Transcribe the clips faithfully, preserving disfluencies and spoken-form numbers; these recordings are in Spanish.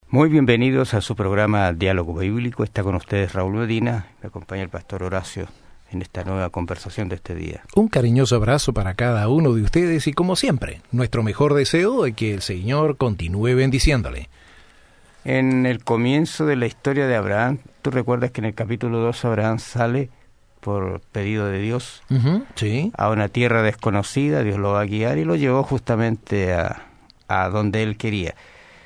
Muy bienvenidos a su programa Diálogo Bíblico. Está con ustedes Raúl Medina, me acompaña el pastor Horacio en esta nueva conversación de este día. Un cariñoso abrazo para cada uno de ustedes y, como siempre, nuestro mejor deseo de que el Señor continúe bendiciéndole. En el comienzo de la historia de Abraham, tú recuerdas que en el capítulo dos Abraham sale por pedido de Dios uh-huh, sí. a una tierra desconocida, Dios lo va a guiar y lo llevó justamente a, a donde él quería.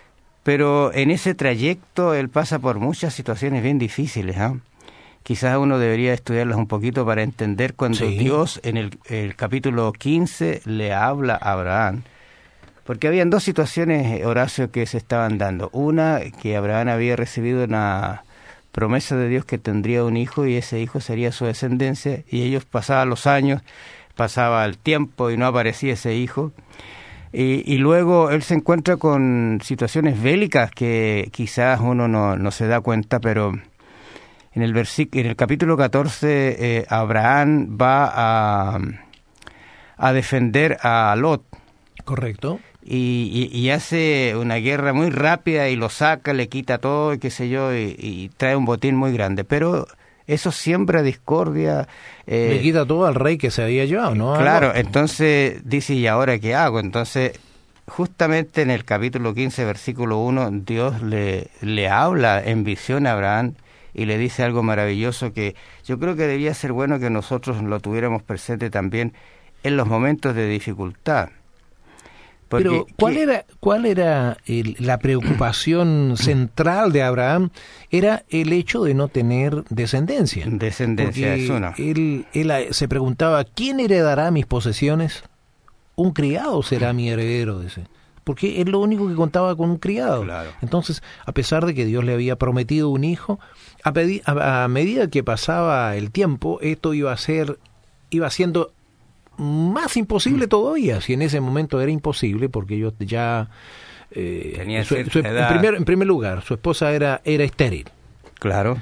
Pero en ese trayecto él pasa por muchas situaciones bien difíciles, ¿eh? Quizás uno debería estudiarlas un poquito para entender cuando sí. Dios en el, el capítulo quince le habla a Abraham. Porque habían dos situaciones, Horacio, que se estaban dando. Una, que Abraham había recibido una promesa de Dios que tendría un hijo y ese hijo sería su descendencia. Y ellos pasaban los años, pasaba el tiempo y no aparecía ese hijo. Y, y luego él se encuentra con situaciones bélicas que quizás uno no, no se da cuenta, pero en el versículo, en el capítulo catorce, eh, Abraham va a, a defender a Lot. Correcto. Y, y, y hace una guerra muy rápida y lo saca, le quita todo y qué sé yo, y, y trae un botín muy grande. Pero eso siembra discordia. Eh, le quita todo al rey que se había llevado, ¿no? Claro, entonces dice, ¿y ahora qué hago? Entonces, justamente en el capítulo quince, versículo uno, Dios le, le habla en visión a Abraham y le dice algo maravilloso que yo creo que debía ser bueno que nosotros lo tuviéramos presente también en los momentos de dificultad. Porque, Pero, ¿cuál ¿qué? era cuál era el, la preocupación central de Abraham? Era el hecho de no tener descendencia. Descendencia, Porque es uno. Él, él se preguntaba, ¿quién heredará mis posesiones? ¿Un criado será mi heredero? Dice. Porque es lo único que contaba con un criado. Claro. Entonces, a pesar de que Dios le había prometido un hijo, a, pedi- a, a medida que pasaba el tiempo, esto iba a ser, iba siendo más imposible todavía, si en ese momento era imposible, porque ellos ya eh, tenía su, su, en, primer, en primer lugar, su esposa era, era estéril. Claro.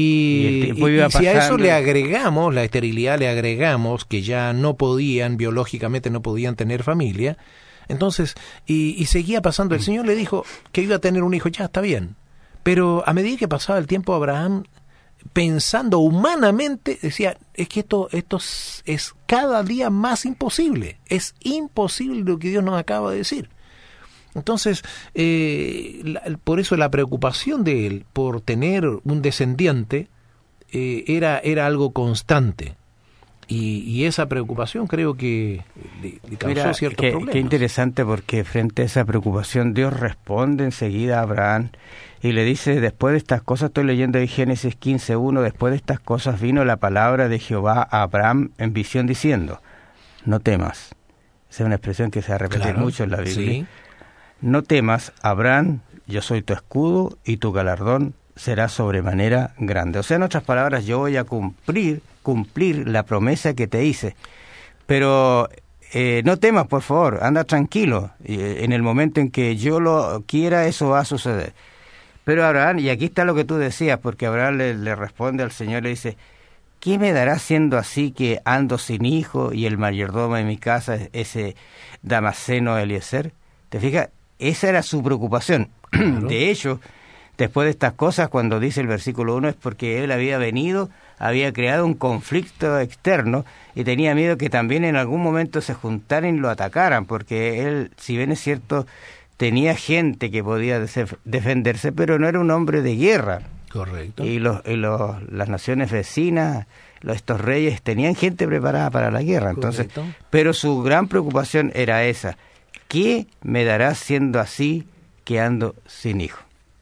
Y, y, y, y si a eso le agregamos, la esterilidad le agregamos que ya no podían, biológicamente no podían tener familia, entonces, y, y seguía pasando, el Señor le dijo que iba a tener un hijo, ya está bien, pero a medida que pasaba el tiempo, Abraham, pensando humanamente, decía, es que esto, esto es, es cada día más imposible, es imposible lo que Dios nos acaba de decir. Entonces, eh, la, por eso la preocupación de él por tener un descendiente eh, era, era algo constante. Y, y esa preocupación creo que le, le causó Mira, ciertos qué, problemas. Qué interesante, porque frente a esa preocupación Dios responde enseguida a Abraham y le dice, después de estas cosas, estoy leyendo en Génesis quince uno, después de estas cosas vino la palabra de Jehová a Abraham en visión diciendo, no temas. Esa es una expresión que se va a repetir claro, mucho en la Biblia. Sí. No temas, Abraham, yo soy tu escudo y tu galardón será sobremanera grande. O sea, en otras palabras, yo voy a cumplir, cumplir la promesa que te hice. Pero eh, no temas, por favor, anda tranquilo. Eh, en el momento en que yo lo quiera, eso va a suceder. Pero Abraham, y aquí está lo que tú decías, porque Abraham le, le responde al Señor, le dice, ¿qué me dará siendo así que ando sin hijo y el mayordomo de mi casa es ese Damaseno Eliezer? ¿Te fijas? Esa era su preocupación. Claro. De hecho, después de estas cosas, cuando dice el versículo uno, es porque él había venido, había creado un conflicto externo y tenía miedo que también en algún momento se juntaran y lo atacaran, porque él, si bien es cierto, tenía gente que podía defenderse, pero no era un hombre de guerra. Correcto. Y, los, y los, las naciones vecinas, los, estos reyes, tenían gente preparada para la guerra. Entonces, correcto. Pero su gran preocupación era esa. ¿Qué me dará siendo así que ando sin hijo?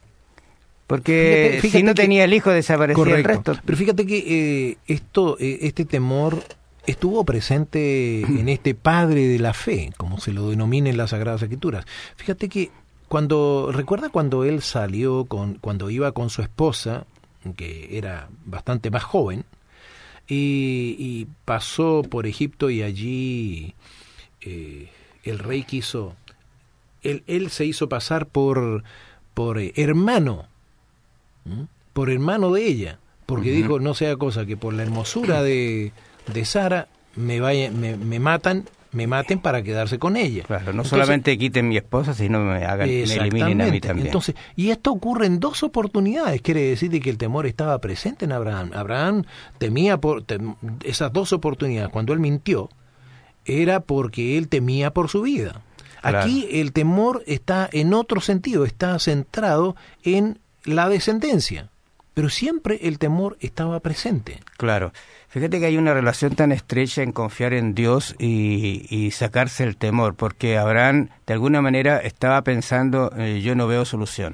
Porque fíjate, fíjate si no que, tenía el hijo, desaparecía correcto. El resto. Pero fíjate que eh, esto, eh, este temor estuvo presente en este padre de la fe, como se lo denomina en las Sagradas Escrituras. Fíjate que cuando, recuerda cuando él salió, con, cuando iba con su esposa, que era bastante más joven, y, y pasó por Egipto y allí eh, el rey quiso, él, él se hizo pasar por, por eh, hermano, ¿m? por hermano de ella, porque uh-huh. dijo, no sea cosa que por la hermosura de, de Sara me, vaya, me, me matan me maten para quedarse con ella. Claro, no Entonces, solamente quiten mi esposa, sino me hagan, me eliminen a mí también. Entonces, y esto ocurre en dos oportunidades, quiere decir de que el temor estaba presente en Abraham. Abraham temía por tem, esas dos oportunidades. Cuando él mintió, era porque él temía por su vida. Aquí claro. El temor está en otro sentido, está centrado en la descendencia. Pero siempre el temor estaba presente. Claro. Fíjate que hay una relación tan estrecha en confiar en Dios y, y sacarse el temor, porque Abraham de alguna manera estaba pensando, eh, yo no veo solución.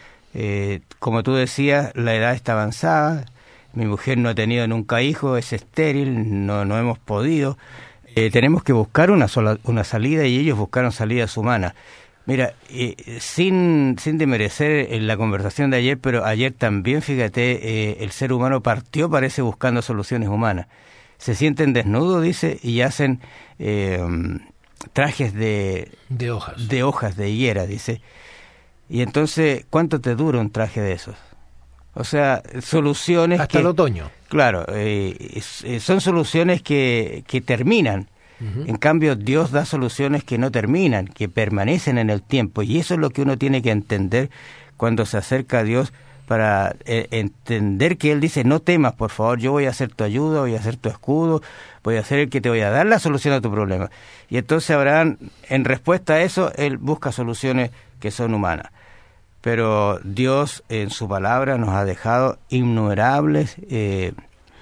Eh, como tú decías, la edad está avanzada, mi mujer no ha tenido nunca hijos, es estéril, no, no hemos podido. Eh, tenemos que buscar una, sola, una salida y ellos buscaron salidas humanas. Mira, eh, sin, sin demerecer en la conversación de ayer, pero ayer también, fíjate, eh, el ser humano partió, parece, buscando soluciones humanas. Se sienten desnudos, dice, y hacen eh, trajes de... De hojas. De hojas, de higuera, dice. Y entonces, ¿cuánto te dura un traje de esos? O sea, soluciones Hasta que... el otoño. Claro, eh, son soluciones que, que terminan. En cambio, Dios da soluciones que no terminan, que permanecen en el tiempo. Y eso es lo que uno tiene que entender cuando se acerca a Dios, para eh, entender que Él dice, no temas, por favor, yo voy a ser tu ayuda, voy a ser tu escudo, voy a ser el que te voy a dar la solución a tu problema. Y entonces Abraham, en respuesta a eso, él busca soluciones que son humanas. Pero Dios, en su palabra, nos ha dejado innumerables eh,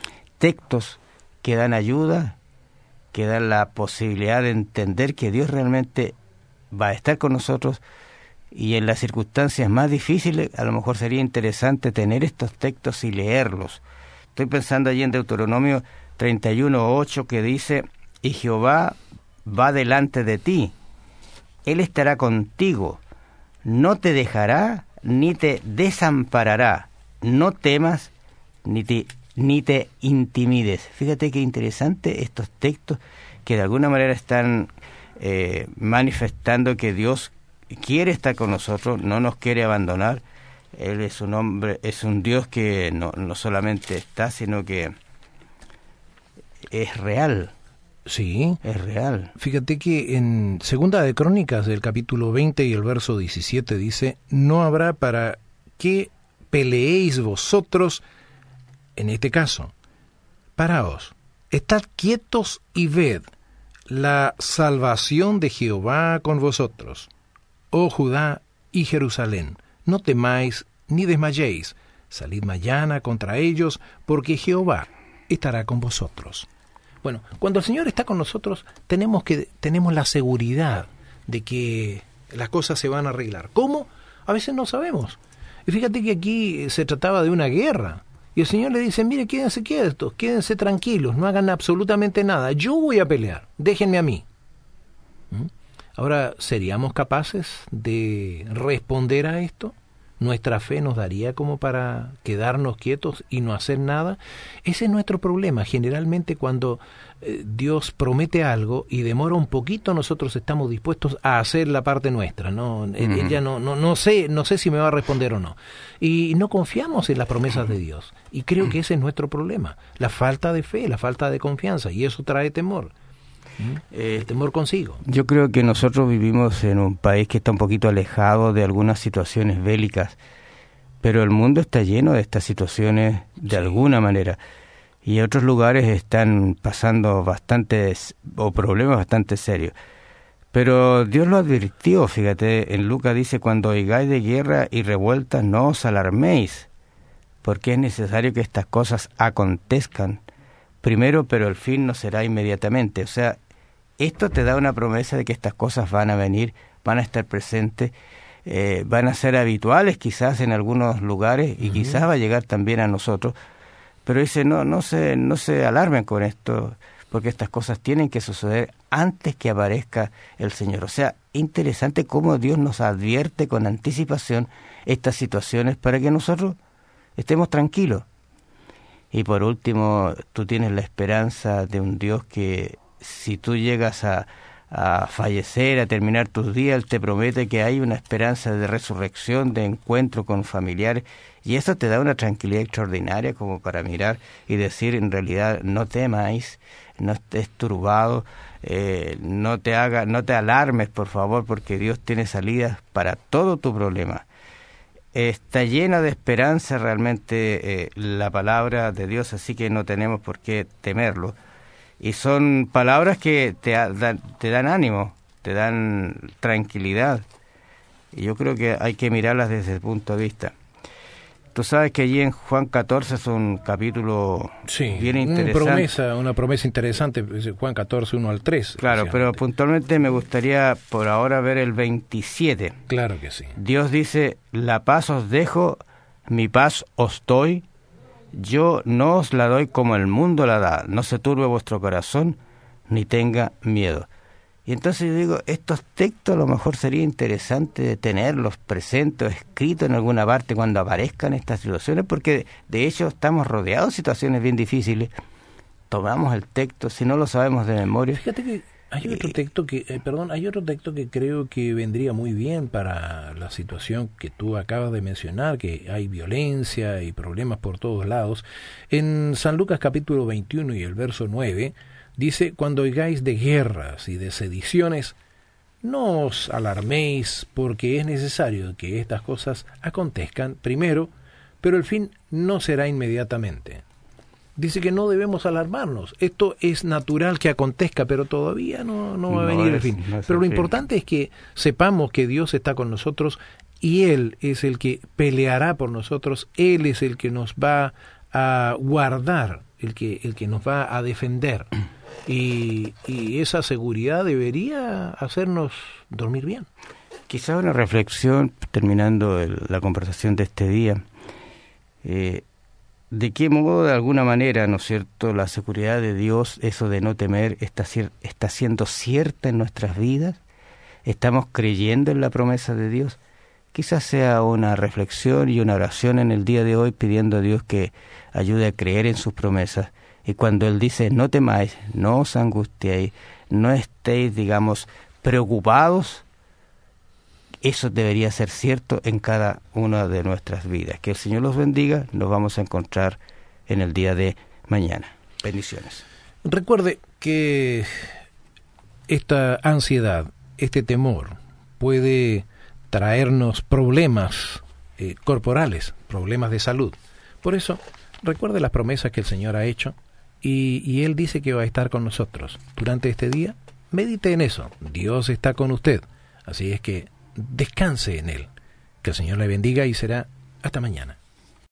textos que dan ayuda, que dan la posibilidad de entender que Dios realmente va a estar con nosotros, y en las circunstancias más difíciles a lo mejor sería interesante tener estos textos y leerlos. Estoy pensando allí en Deuteronomio treinta y uno, ocho, que dice, y Jehová va delante de ti, Él estará contigo, no te dejará ni te desamparará, no temas ni te ni te intimides. Fíjate qué interesante estos textos que de alguna manera están eh, manifestando que Dios quiere estar con nosotros, no nos quiere abandonar. Él es un hombre, es un Dios que no, no solamente está, sino que es real. Sí, es real. Fíjate que en Segunda de Crónicas, del capítulo veinte y el verso diecisiete, dice, no habrá para qué peleéis vosotros. En este caso, paraos, estad quietos y ved la salvación de Jehová con vosotros, oh Judá y Jerusalén. No temáis ni desmayéis, salid mañana contra ellos, porque Jehová estará con vosotros. Bueno, cuando el Señor está con nosotros, tenemos que tenemos la seguridad de que las cosas se van a arreglar. ¿Cómo? A veces no sabemos. Y fíjate que aquí se trataba de una guerra. Y el Señor le dice, mire, quédense quietos, quédense tranquilos, no hagan absolutamente nada. Yo voy a pelear, déjenme a mí. ¿Mm? Ahora, ¿seríamos capaces de responder a esto? ¿Nuestra fe nos daría como para quedarnos quietos y no hacer nada? Ese es nuestro problema. Generalmente cuando eh, Dios promete algo y demora un poquito, nosotros estamos dispuestos a hacer la parte nuestra. No, uh-huh. Ella no, no, no sé, no sé si me va a responder o no. Y no confiamos en las promesas de Dios. Y creo que ese es nuestro problema. La falta de fe, la falta de confianza. Y eso trae temor. Eh, el temor consigo. Yo creo que nosotros vivimos en un país que está un poquito alejado de algunas situaciones bélicas, pero el mundo está lleno de estas situaciones de sí. alguna manera, y otros lugares están pasando bastantes o problemas bastante serios. Pero Dios lo advirtió, fíjate, en Lucas dice, cuando oigáis de guerra y revueltas, no os alarméis, porque es necesario que estas cosas acontezcan primero, pero el fin no será inmediatamente. O sea, esto te da una promesa de que estas cosas van a venir, van a estar presentes, eh, van a ser habituales quizás en algunos lugares y uh-huh. quizás va a llegar también a nosotros. Pero dice, no, no se, no se alarmen con esto, porque estas cosas tienen que suceder antes que aparezca el Señor. O sea, interesante cómo Dios nos advierte con anticipación estas situaciones para que nosotros estemos tranquilos. Y por último, tú tienes la esperanza de un Dios que si tú llegas a, a fallecer, a terminar tus días, Él te promete que hay una esperanza de resurrección, de encuentro con familiares, y eso te da una tranquilidad extraordinaria como para mirar y decir, en realidad, no temáis, no estés turbado, eh, no te haga, no te alarmes, por favor, porque Dios tiene salidas para todo tu problema. Está llena de esperanza realmente eh, la palabra de Dios, así que no tenemos por qué temerlo. Y son palabras que te, dan, te dan ánimo, te dan tranquilidad. Y yo creo que hay que mirarlas desde ese punto de vista. Tú sabes que allí en Juan catorce es un capítulo sí, bien interesante. Una promesa, una promesa interesante, Juan catorce, uno al tres. Claro, pero puntualmente me gustaría por ahora ver el veintisiete. Claro que sí. Dios dice, la paz os dejo, mi paz os doy. Yo no os la doy como el mundo la da, no se turbe vuestro corazón, ni tenga miedo. Y entonces yo digo, estos textos a lo mejor sería interesante tenerlos presentes o escritos en alguna parte cuando aparezcan estas situaciones, porque de hecho estamos rodeados de situaciones bien difíciles. Tomamos el texto, si no lo sabemos de memoria. Fíjate que hay otro texto que, eh, perdón, hay otro texto que creo que vendría muy bien para la situación que tú acabas de mencionar, que hay violencia y problemas por todos lados. En San Lucas capítulo veintiuno y el verso nueve, dice, cuando oigáis de guerras y de sediciones, no os alarméis, porque es necesario que estas cosas acontezcan primero, pero el fin no será inmediatamente. Dice que no debemos alarmarnos. Esto es natural que acontezca, pero todavía no, no va a venir el fin. No pero lo importante es que sepamos que Dios está con nosotros y Él es el que peleará por nosotros. Él es el que nos va a guardar, el que, el que nos va a defender. Y, y esa seguridad debería hacernos dormir bien. Quizá una reflexión, terminando el, la conversación de este día, eh, de qué modo, de alguna manera, ¿no es cierto?, la seguridad de Dios, eso de no temer, está, está siendo cierta en nuestras vidas. ¿Estamos creyendo en la promesa de Dios? Quizás sea una reflexión y una oración en el día de hoy, pidiendo a Dios que ayude a creer en sus promesas. Y cuando Él dice, no temáis, no os angustiéis, no estéis, digamos, preocupados, eso debería ser cierto en cada una de nuestras vidas. Que el Señor los bendiga, nos vamos a encontrar en el día de mañana. Bendiciones. Recuerde que esta ansiedad, este temor, puede traernos problemas eh, corporales, problemas de salud. Por eso, recuerde las promesas que el Señor ha hecho y, y Él dice que va a estar con nosotros. Durante este día, medite en eso. Dios está con usted. Así es que descanse en Él. Que el Señor le bendiga y será hasta mañana.